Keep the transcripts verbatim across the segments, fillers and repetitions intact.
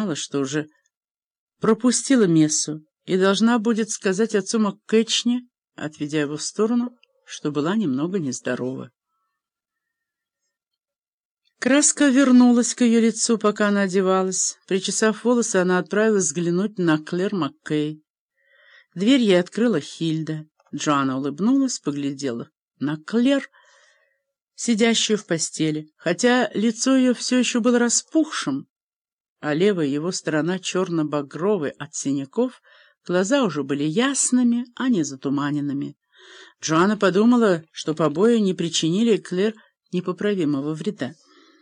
знала, что уже пропустила мессу и должна будет сказать отцу МакКетчни, отведя его в сторону, что была немного нездорова. Краска вернулась к ее лицу, пока она одевалась. Причесав волосы, она отправилась взглянуть на Клэр Маккей. Дверь ей открыла Хильда. Джоанна улыбнулась, поглядела на Клэр, сидящую в постели, хотя лицо ее все еще было распухшим, а левая его сторона черно-багровой от синяков, глаза уже были ясными, а не затуманенными. Джоанна подумала, что побои не причинили Клэр непоправимого вреда.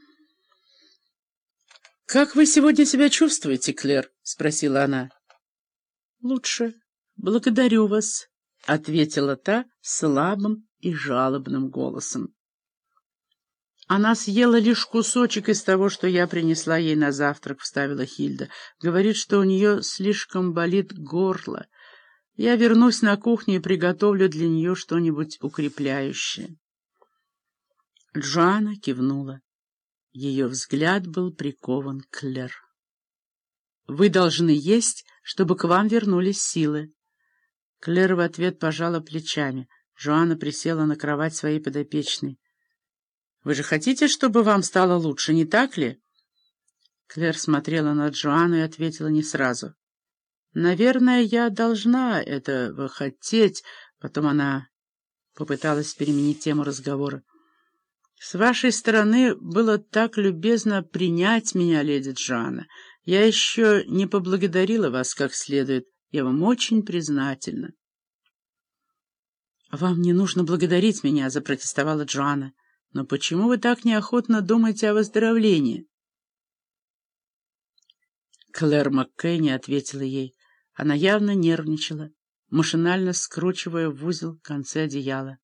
«Как вы сегодня себя чувствуете, Клэр?» — спросила она. «Лучше. Благодарю вас», — ответила та слабым и жалобным голосом. «Она съела лишь кусочек из того, что я принесла ей на завтрак», — вставила Хильда. «Говорит, что у нее слишком болит горло. Я вернусь на кухню и приготовлю для нее что-нибудь укрепляющее». Джоанна кивнула. Ее взгляд был прикован к Клэр. «Вы должны есть, чтобы к вам вернулись силы». Клэр в ответ пожала плечами. Джоанна присела на кровать своей подопечной. «Вы же хотите, чтобы вам стало лучше, не так ли?» Клэр смотрела на Джоанну и ответила не сразу. «Наверное, я должна этого хотеть». Потом она попыталась переменить тему разговора. «С вашей стороны было так любезно принять меня, леди Джоанна. Я еще не поблагодарила вас как следует. Я вам очень признательна». «Вам не нужно благодарить меня», — запротестовала Джоанна. «Но почему вы так неохотно думаете о выздоровлении?» Клэр Маккей не ответила ей. Она явно нервничала, машинально скручивая в узел концы одеяла.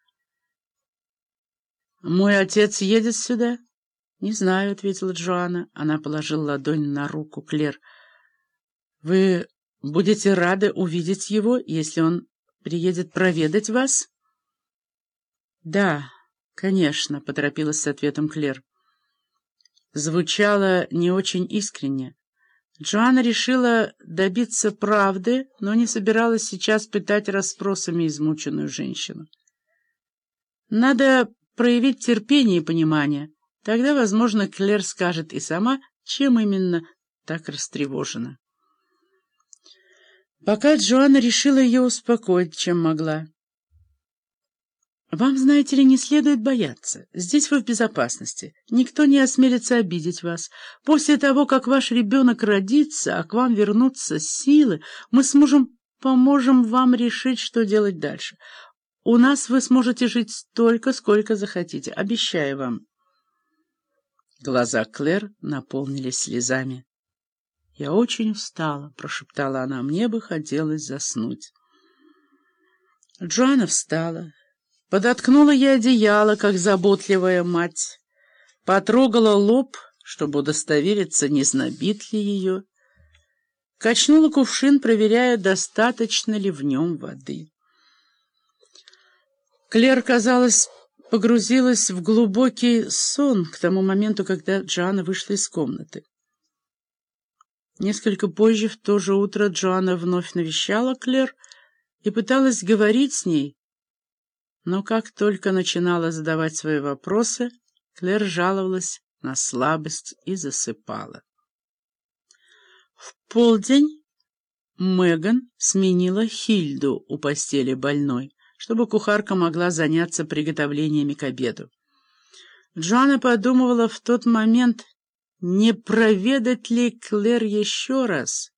«Мой отец едет сюда?» «Не знаю», — ответила Джоанна. Она положила ладонь на руку Клэр. «Вы будете рады увидеть его, если он приедет проведать вас?» «Да, конечно», — поторопилась с ответом Клэр. Звучало не очень искренне. Джоанна решила добиться правды, но не собиралась сейчас пытать расспросами измученную женщину. Надо проявить терпение и понимание. Тогда, возможно, Клэр скажет и сама, чем именно так растревожена. Пока Джоанна решила ее успокоить, чем могла. «Вам, знаете ли, не следует бояться. Здесь вы в безопасности. Никто не осмелится обидеть вас. После того, как ваш ребенок родится, а к вам вернутся силы, мы с мужем поможем вам решить, что делать дальше. У нас вы сможете жить столько, сколько захотите. Обещаю вам». Глаза Клэр наполнились слезами. «Я очень устала», — прошептала она. «Мне бы хотелось заснуть». Джоанна встала, подоткнула ей одеяло, как заботливая мать, потрогала лоб, чтобы удостовериться, не знобит ли ее, качнула кувшин, проверяя, достаточно ли в нем воды. Клэр, казалось, погрузилась в глубокий сон к тому моменту, когда Джоанна вышла из комнаты. Несколько позже, в то же утро, Джоанна вновь навещала Клэр и пыталась говорить с ней, но как только начинала задавать свои вопросы, Клэр жаловалась на слабость и засыпала. В полдень Меган сменила Хильду у постели больной, чтобы кухарка могла заняться приготовлениями к обеду. Джоанна подумывала в тот момент, не проведать ли Клэр еще раз.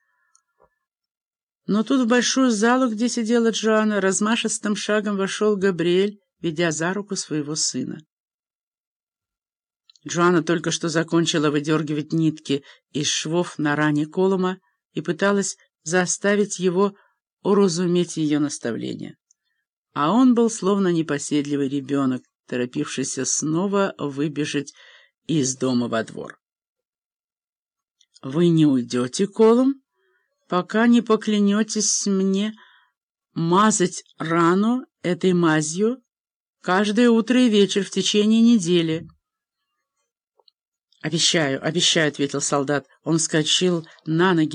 Но тут в большую залу, где сидела Джоанна, размашистым шагом вошел Габриэль, ведя за руку своего сына. Джоанна только что закончила выдергивать нитки из швов на ране Колума и пыталась заставить его уразуметь ее наставления. А он был словно непоседливый ребенок, торопившийся снова выбежать из дома во двор. «Вы не уйдете, Колум, пока не поклянетесь мне мазать рану этой мазью каждое утро и вечер в течение недели». «Обещаю, обещаю», — ответил солдат. Он вскочил на ноги